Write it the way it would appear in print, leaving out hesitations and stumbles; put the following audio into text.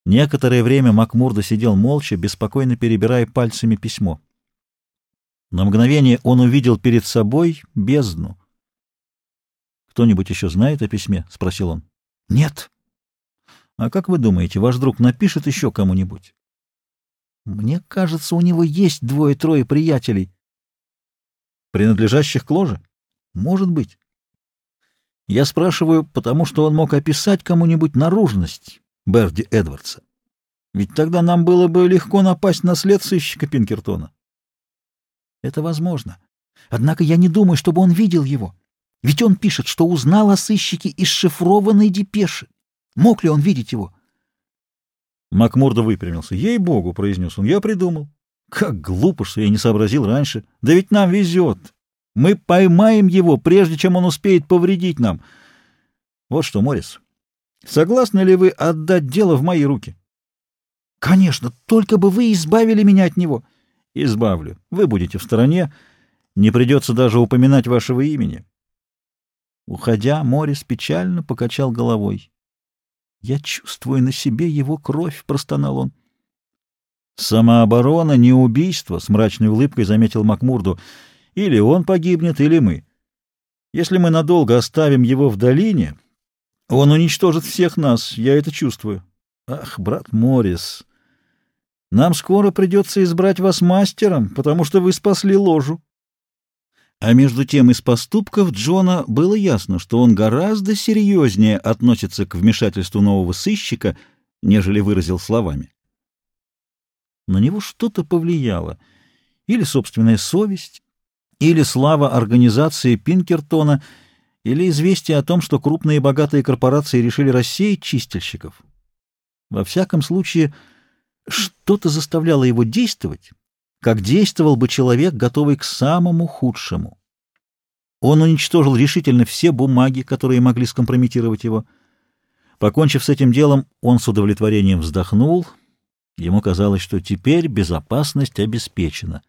Некоторое время Макмурдо сидел молча, беспокойно перебирая пальцами письмо. На мгновение он увидел перед собой бездну. «Кто-нибудь еще знает о письме?» — спросил он. «Нет». «А как вы думаете, ваш друг напишет еще кому-нибудь?» «Мне кажется, у него есть двое-трое приятелей». «Принадлежащих к ложе?» «Может быть». «Я спрашиваю, потому что он мог описать кому-нибудь наружность Берди Эдвардса. Ведь тогда нам было бы легко напасть на след сыщика Пинкертона». «Это возможно. Однако я не думаю, чтобы он видел его. Ведь он пишет, что узнал о сыщике из шифрованной депеши. Мог ли он видеть его?» Макмурдо выпрямился. «Ей-богу», — произнес он, — «я придумал. Как глупо, что я не сообразил раньше. Да ведь нам везет. Мы поймаем его, прежде чем он успеет повредить нам. Вот что, Моррис, согласны ли вы отдать дело в мои руки?» «Конечно, только бы вы избавили меня от него». «Избавлю. Вы будете в стороне. Не придется даже упоминать вашего имени». Уходя, Моррис печально покачал головой. «Я чувствую на себе его кровь», — простонал он. «Самооборона, не убийство», — с мрачной улыбкой заметил Макмурду. «Или он погибнет, или мы. Если мы надолго оставим его в долине, он уничтожит всех нас, я это чувствую. Ах, брат Моррис, нам скоро придется избрать вас мастером, потому что вы спасли ложу». А между тем из поступков Джона было ясно, что он гораздо серьезнее относится к вмешательству нового сыщика, нежели выразил словами. На него что-то повлияло, или собственная совесть, или слава организации Пинкертона, или известие о том, что крупные богатые корпорации решили рассеять чистильщиков. Во всяком случае, что-то заставляло его действовать, как действовал бы человек, готовый к самому худшему. Он уничтожил решительно все бумаги, которые могли скомпрометировать его. Покончив с этим делом, он с удовлетворением вздохнул. Ему казалось, что теперь безопасность обеспечена.